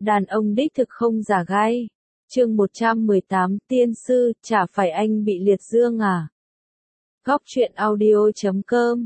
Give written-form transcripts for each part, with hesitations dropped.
Đàn ông đích thực không giả gai. Chương 118, tiên sư, chả phải anh bị liệt dương à? Góc truyện audio.com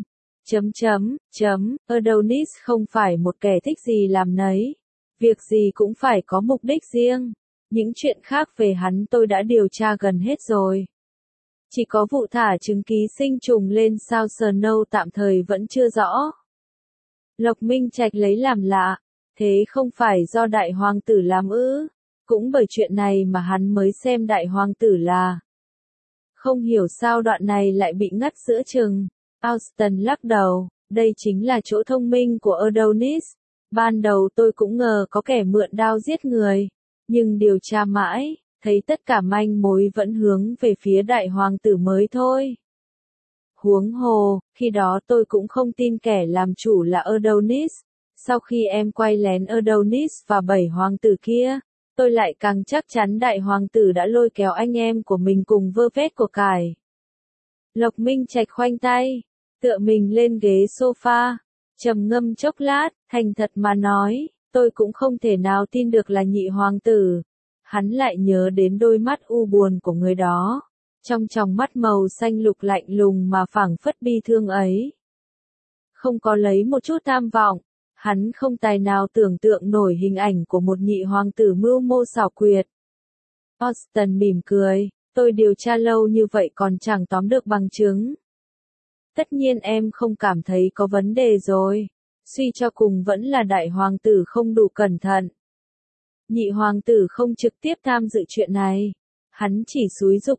Adonis không phải một kẻ thích gì làm nấy. Việc gì cũng phải có mục đích riêng. Những chuyện khác về hắn tôi đã điều tra gần hết rồi. Chỉ có vụ thả trứng ký sinh trùng lên sao Snow tạm thời vẫn chưa rõ. Lộc Minh Trạch lấy làm lạ. Thế không phải do đại hoàng tử làm ư? Cũng bởi chuyện này mà hắn mới xem đại hoàng tử là. Không hiểu sao đoạn này lại bị ngắt giữa chừng. Austin lắc đầu, đây chính là chỗ thông minh của Adonis. Ban đầu tôi cũng ngờ có kẻ mượn đao giết người. Nhưng điều tra mãi, thấy tất cả manh mối vẫn hướng về phía đại hoàng tử mới thôi. Huống hồ, khi đó tôi cũng không tin kẻ làm chủ là Adonis. Sau khi em quay lén Adonis và 7 hoàng tử kia, tôi lại càng chắc chắn đại hoàng tử đã lôi kéo anh em của mình cùng vơ vét của cải. Lộc Minh Trạch khoanh tay, tựa mình lên ghế sofa, trầm ngâm chốc lát, thành thật mà nói, tôi cũng không thể nào tin được là nhị hoàng tử. Hắn lại nhớ đến đôi mắt u buồn của người đó, trong tròng mắt màu xanh lục lạnh lùng mà phảng phất bi thương ấy. Không có lấy một chút tham vọng, hắn không tài nào tưởng tượng nổi hình ảnh của một nhị hoàng tử mưu mô xảo quyệt. Austin mỉm cười, tôi điều tra lâu như vậy còn chẳng tóm được bằng chứng. Tất nhiên em không cảm thấy có vấn đề rồi, suy cho cùng vẫn là đại hoàng tử không đủ cẩn thận. Nhị hoàng tử không trực tiếp tham dự chuyện này, hắn chỉ xúi giục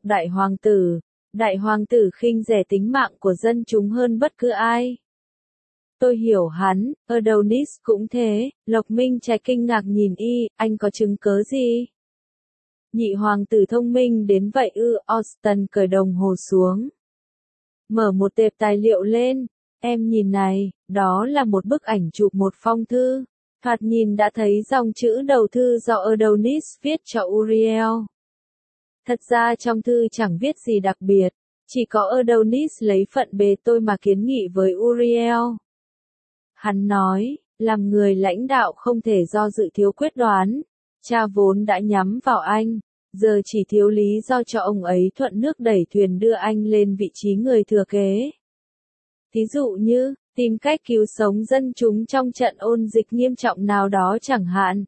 đại hoàng tử khinh rẻ tính mạng của dân chúng hơn bất cứ ai. Tôi hiểu hắn, Adonis cũng thế. Lộc Minh Trạch kinh ngạc nhìn y, anh có chứng cớ gì? Nhị hoàng tử thông minh đến vậy ư? Austin cởi đồng hồ xuống, mở một tệp tài liệu lên, em nhìn này, đó là một bức ảnh chụp một phong thư, thoạt nhìn đã thấy dòng chữ đầu thư do Adonis viết cho Uriel. Thật ra trong thư chẳng viết gì đặc biệt, chỉ có Adonis lấy phận bề tôi mà kiến nghị với Uriel. Hắn nói, làm người lãnh đạo không thể do dự thiếu quyết đoán, cha vốn đã nhắm vào anh, giờ chỉ thiếu lý do cho ông ấy thuận nước đẩy thuyền đưa anh lên vị trí người thừa kế. Thí dụ như, tìm cách cứu sống dân chúng trong trận ôn dịch nghiêm trọng nào đó chẳng hạn.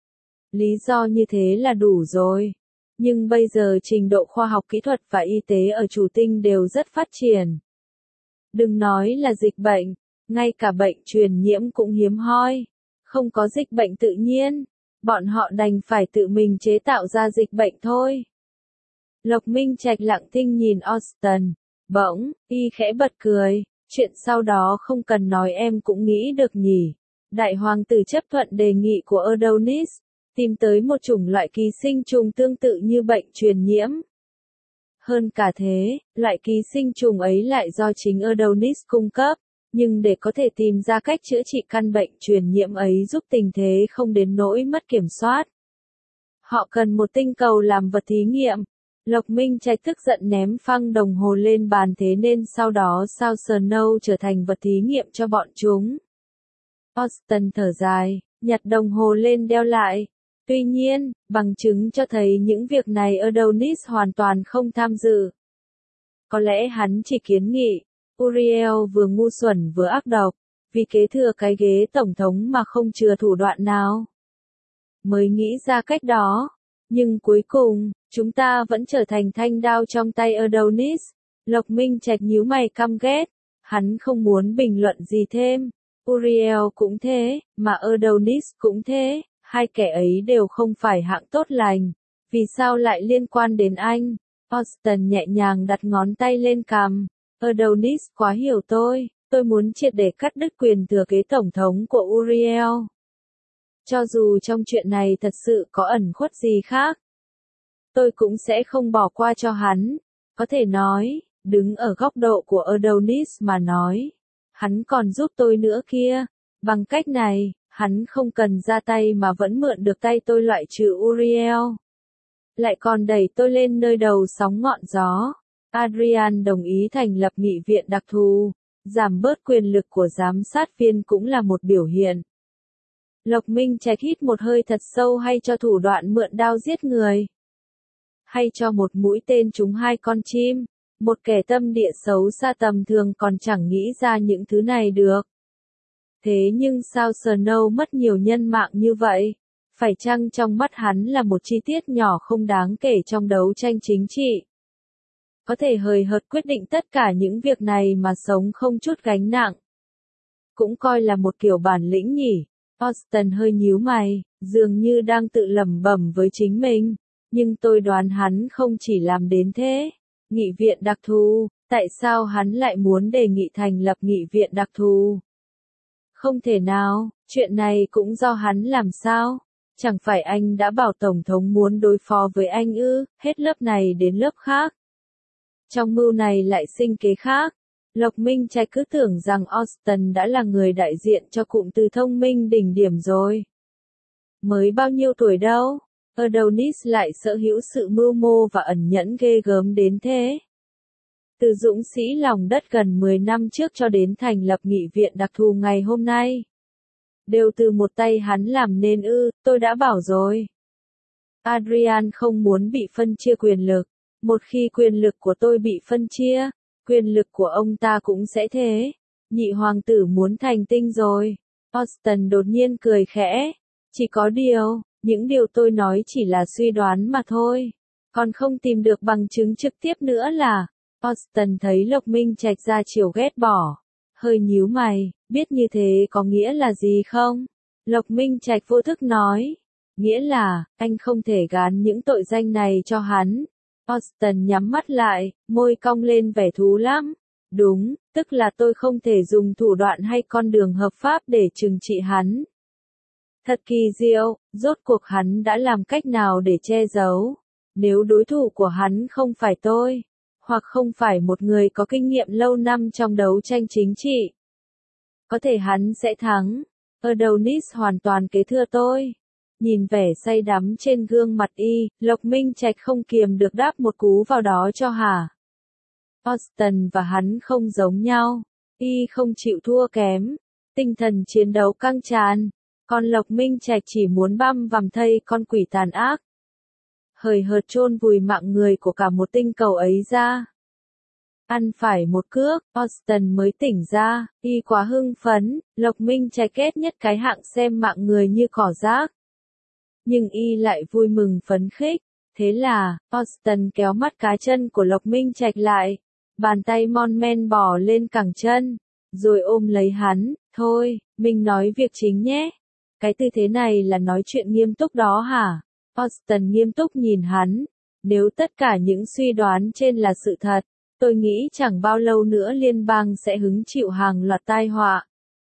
Lý do như thế là đủ rồi. Nhưng bây giờ trình độ khoa học kỹ thuật và y tế ở Chủ Tinh đều rất phát triển. Đừng nói là dịch bệnh, ngay cả bệnh truyền nhiễm cũng hiếm hoi. Không có dịch bệnh tự nhiên, bọn họ đành phải tự mình chế tạo ra dịch bệnh thôi. Lộc Minh Trạch lặng thinh nhìn Austin, bỗng, y khẽ bật cười, chuyện sau đó không cần nói em cũng nghĩ được nhỉ. Đại hoàng tử chấp thuận đề nghị của Adonis, tìm tới một chủng loại ký sinh trùng tương tự như bệnh truyền nhiễm. Hơn cả thế, loại ký sinh trùng ấy lại do chính Adonis cung cấp, nhưng để có thể tìm ra cách chữa trị căn bệnh truyền nhiễm ấy giúp tình thế không đến nỗi mất kiểm soát. Họ cần một tinh cầu làm vật thí nghiệm. Lộc Minh Trạch tức giận ném phăng đồng hồ lên bàn, thế nên sau đó sao Snow trở thành vật thí nghiệm cho bọn chúng. Austin thở dài, nhặt đồng hồ lên đeo lại. Tuy nhiên, bằng chứng cho thấy những việc này Adonis hoàn toàn không tham dự. Có lẽ hắn chỉ kiến nghị, Uriel vừa ngu xuẩn vừa ác độc, vì kế thừa cái ghế tổng thống mà không chừa thủ đoạn nào. Mới nghĩ ra cách đó. Nhưng cuối cùng, chúng ta vẫn trở thành thanh đao trong tay Adonis. Lộc Minh Trạch nhíu mày căm ghét. Hắn không muốn bình luận gì thêm. Uriel cũng thế, mà Adonis cũng thế. Hai kẻ ấy đều không phải hạng tốt lành. Vì sao lại liên quan đến anh? Austin nhẹ nhàng đặt ngón tay lên cằm. Adonis quá hiểu tôi muốn triệt để cắt đứt quyền thừa kế tổng thống của Uriel. Cho dù trong chuyện này thật sự có ẩn khuất gì khác, tôi cũng sẽ không bỏ qua cho hắn. Có thể nói, đứng ở góc độ của Adonis mà nói, hắn còn giúp tôi nữa kia. Bằng cách này, hắn không cần ra tay mà vẫn mượn được tay tôi loại trừ Uriel. Lại còn đẩy tôi lên nơi đầu sóng ngọn gió. Adrian đồng ý thành lập nghị viện đặc thù, giảm bớt quyền lực của giám sát viên cũng là một biểu hiện. Lộc Minh Trạch hít một hơi thật sâu, hay cho thủ đoạn mượn đao giết người? Hay cho một mũi tên trúng hai con chim? Một kẻ tâm địa xấu xa tầm thường còn chẳng nghĩ ra những thứ này được. Thế nhưng sao Snow mất nhiều nhân mạng như vậy? Phải chăng trong mắt hắn là một chi tiết nhỏ không đáng kể trong đấu tranh chính trị? Có thể hời hợt quyết định tất cả những việc này mà sống không chút gánh nặng. Cũng coi là một kiểu bản lĩnh nhỉ. Austen hơi nhíu mày, dường như đang tự lẩm bẩm với chính mình. Nhưng tôi đoán hắn không chỉ làm đến thế. Nghị viện đặc thù, tại sao hắn lại muốn đề nghị thành lập nghị viện đặc thù? Không thể nào, chuyện này cũng do hắn làm sao? Chẳng phải anh đã bảo Tổng thống muốn đối phó với anh ư, hết lớp này đến lớp khác. Trong mưu này lại sinh kế khác. Lộc Minh Trạch cứ tưởng rằng Austen đã là người đại diện cho cụm từ thông minh đỉnh điểm rồi. Mới bao nhiêu tuổi đâu, Adonis lại sở hữu sự mưu mô và ẩn nhẫn ghê gớm đến thế. Từ dũng sĩ lòng đất gần 10 năm trước cho đến thành lập nghị viện đặc thù ngày hôm nay. Đều từ một tay hắn làm nên ư, tôi đã bảo rồi. Adrian không muốn bị phân chia quyền lực. Một khi quyền lực của tôi bị phân chia, quyền lực của ông ta cũng sẽ thế. Nhị hoàng tử muốn thành tinh rồi. Austen đột nhiên cười khẽ. Chỉ có điều, những điều tôi nói chỉ là suy đoán mà thôi. Còn không tìm được bằng chứng trực tiếp nữa là. Austen thấy Lộc Minh Trạch ra chiều ghét bỏ. Hơi nhíu mày, biết như thế có nghĩa là gì không? Lộc Minh Trạch vô thức nói. Nghĩa là, anh không thể gán những tội danh này cho hắn. Austen nhắm mắt lại, môi cong lên vẻ thú lắm. Đúng, tức là tôi không thể dùng thủ đoạn hay con đường hợp pháp để trừng trị hắn. Thật kỳ diệu, rốt cuộc hắn đã làm cách nào để che giấu? Nếu đối thủ của hắn không phải tôi, hoặc không phải một người có kinh nghiệm lâu năm trong đấu tranh chính trị, có thể hắn sẽ thắng. Adonis hoàn toàn kế thừa tôi. Nhìn vẻ say đắm trên gương mặt y, Lộc Minh Trạch không kiềm được đáp một cú vào đó cho hả. Austen và hắn không giống nhau. Y không chịu thua kém. Tinh thần chiến đấu căng tràn. Còn Lộc Minh Trạch chỉ muốn băm vằm thây con quỷ tàn ác. Hời hợt chôn vùi mạng người của cả một tinh cầu ấy ra. Ăn phải một cước, Austen mới tỉnh ra. Y quá hưng phấn. Lộc Minh Trạch ghét nhất cái hạng xem mạng người như cỏ rác. Nhưng y lại vui mừng phấn khích. Thế là, Austen kéo mắt cá chân của Lộc Minh Trạch lại. Bàn tay mon men bò lên cẳng chân. Rồi ôm lấy hắn. Thôi, mình nói việc chính nhé. Cái tư thế này là nói chuyện nghiêm túc đó hả? Austen nghiêm túc nhìn hắn. Nếu tất cả những suy đoán trên là sự thật, tôi nghĩ chẳng bao lâu nữa liên bang sẽ hứng chịu hàng loạt tai họa.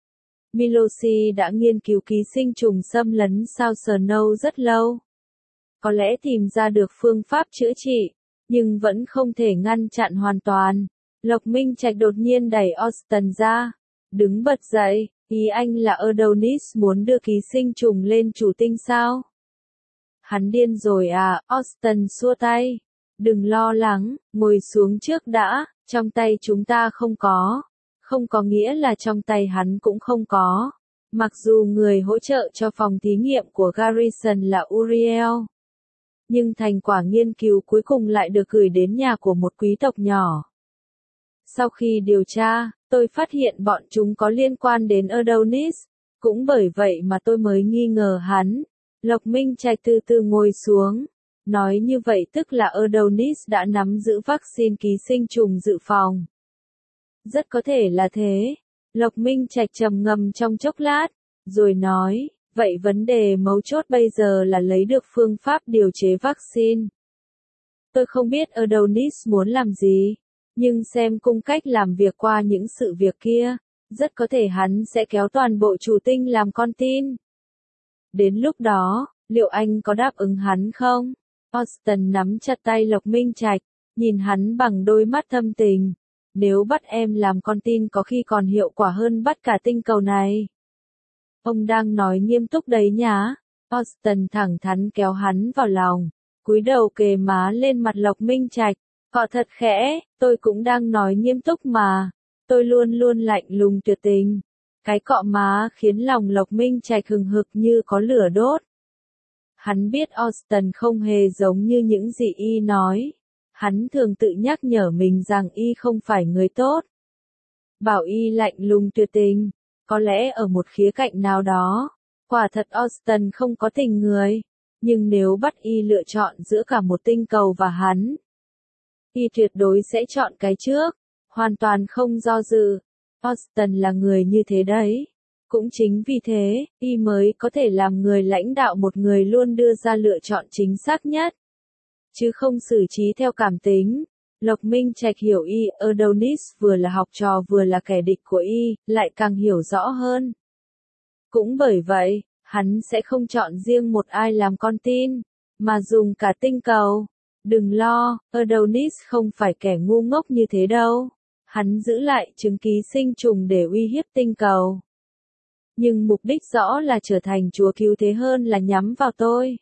Milosi đã nghiên cứu ký sinh trùng xâm lấn sao Snow rất lâu. Có lẽ tìm ra được phương pháp chữa trị, nhưng vẫn không thể ngăn chặn hoàn toàn. Lộc Minh Trạch đột nhiên đẩy Austen ra. Đứng bật dậy, ý anh là Adonis muốn đưa ký sinh trùng lên chủ tinh sao? Hắn điên rồi à? Austen xua tay. Đừng lo lắng, ngồi xuống trước đã, trong tay chúng ta không có. Không có nghĩa là trong tay hắn cũng không có. Mặc dù người hỗ trợ cho phòng thí nghiệm của Garrison là Uriel, nhưng thành quả nghiên cứu cuối cùng lại được gửi đến nhà của một quý tộc nhỏ. Sau khi điều tra, tôi phát hiện bọn chúng có liên quan đến Adonis. Cũng bởi vậy mà tôi mới nghi ngờ hắn. Lộc Minh Trạch từ từ ngồi xuống. Nói như vậy tức là Adonis đã nắm giữ vaccine ký sinh trùng dự phòng. Rất có thể là thế. Lộc Minh Trạch trầm ngâm trong chốc lát, rồi nói, vậy vấn đề mấu chốt bây giờ là lấy được phương pháp điều chế vaccine. Tôi không biết Adonis muốn làm gì, nhưng xem cung cách làm việc qua những sự việc kia, rất có thể hắn sẽ kéo toàn bộ chủ tinh làm con tin. Đến lúc đó, liệu anh có đáp ứng hắn không? Austen nắm chặt tay Lộc Minh Trạch, nhìn hắn bằng đôi mắt thâm tình. Nếu bắt em làm con tin có khi còn hiệu quả hơn bắt cả tinh cầu này. Ông đang nói nghiêm túc đấy nhá. Austen thẳng thắn kéo hắn vào lòng, cúi đầu kề má lên mặt Lộc Minh Trạch. Họ thật khẽ, tôi cũng đang nói nghiêm túc mà. Tôi luôn luôn lạnh lùng tuyệt tình. Cái cọ má khiến lòng Lộc Minh Trạch hừng hực như có lửa đốt. Hắn biết Austin không hề giống như những gì y nói. Hắn thường tự nhắc nhở mình rằng y không phải người tốt. Bảo y lạnh lùng tuyệt tình. Có lẽ ở một khía cạnh nào đó, quả thật Austin không có tình người. Nhưng nếu bắt y lựa chọn giữa cả một tinh cầu và hắn, y tuyệt đối sẽ chọn cái trước, hoàn toàn không do dự. Austin là người như thế đấy. Cũng chính vì thế, y mới có thể làm người lãnh đạo một người luôn đưa ra lựa chọn chính xác nhất, chứ không xử trí theo cảm tính. Lộc Minh Trạch hiểu y, Adonis vừa là học trò vừa là kẻ địch của y, lại càng hiểu rõ hơn. Cũng bởi vậy, hắn sẽ không chọn riêng một ai làm con tin, mà dùng cả tinh cầu. Đừng lo, Adonis không phải kẻ ngu ngốc như thế đâu. Hắn giữ lại chứng ký sinh trùng để uy hiếp tinh cầu. Nhưng mục đích rõ là trở thành chúa cứu thế hơn là nhắm vào tôi.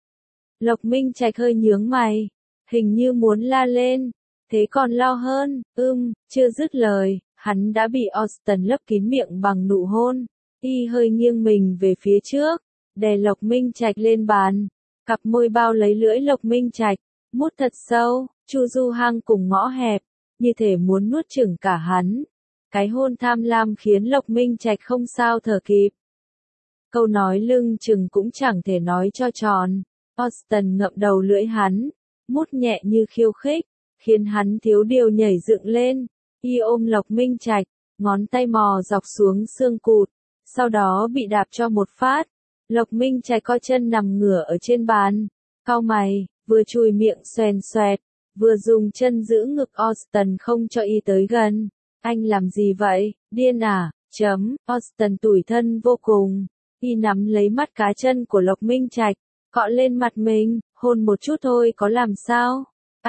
Lộc Minh Trạch hơi nhướng mày, hình như muốn la lên, thế còn lo hơn, chưa dứt lời, hắn đã bị Austin lấp kín miệng bằng nụ hôn. Y hơi nghiêng mình về phía trước, đè Lộc Minh Trạch lên bàn, cặp môi bao lấy lưỡi Lộc Minh Trạch, mút thật sâu, chu du hang cùng ngõ hẹp, như thể muốn nuốt chửng cả hắn. Cái hôn tham lam khiến Lộc Minh Trạch không sao thở kịp. Câu nói lưng chừng cũng chẳng thể nói cho tròn. Austin ngậm đầu lưỡi hắn, mút nhẹ như khiêu khích, khiến hắn thiếu điều nhảy dựng lên. Y ôm Lộc Minh Trạch, ngón tay mò dọc xuống xương cụt, sau đó bị đạp cho một phát. Lộc Minh Trạch co chân nằm ngửa ở trên bàn, cau mày, vừa chùi miệng xoèn xoẹt, vừa dùng chân giữ ngực Austin không cho y tới gần. Anh làm gì vậy, điên à? Austin tủi thân vô cùng. Y nắm lấy mắt cá chân của Lộc Minh Trạch, cọ lên mặt mình, hôn một chút thôi có làm sao?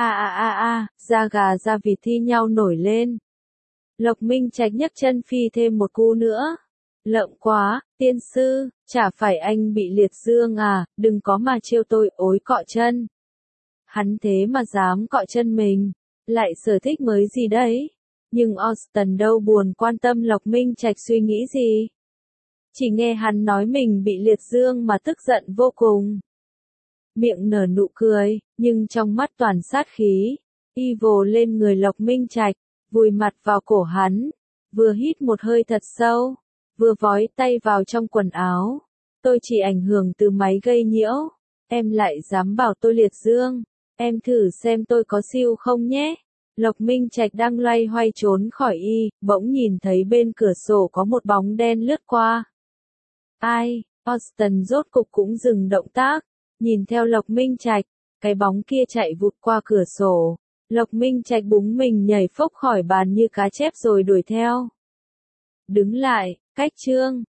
Da gà da vịt thi nhau nổi lên. Lộc Minh Trạch nhấc chân phi thêm một cú nữa. Lợm quá, tiên sư, chả phải anh bị liệt dương à, đừng có mà trêu tôi ối cọ chân. Hắn thế mà dám cọ chân mình, lại sở thích mới gì đấy. Nhưng Austin đâu buồn quan tâm Lộc Minh Trạch suy nghĩ gì. Chỉ nghe hắn nói mình bị liệt dương mà tức giận vô cùng. Miệng nở nụ cười, nhưng trong mắt toàn sát khí. Y vồ lên người Lộc Minh Trạch, vùi mặt vào cổ hắn, vừa hít một hơi thật sâu, vừa vói tay vào trong quần áo. Tôi chỉ ảnh hưởng từ máy gây nhiễu, em lại dám bảo tôi liệt dương, em thử xem tôi có siêu không nhé. Lộc Minh Trạch đang loay hoay trốn khỏi y, bỗng nhìn thấy bên cửa sổ có một bóng đen lướt qua. Ai? Austin rốt cục cũng dừng động tác, nhìn theo Lộc Minh Trạch, cái bóng kia chạy vụt qua cửa sổ. Lộc Minh Trạch búng mình nhảy phốc khỏi bàn như cá chép rồi đuổi theo. Đứng lại, cách chương.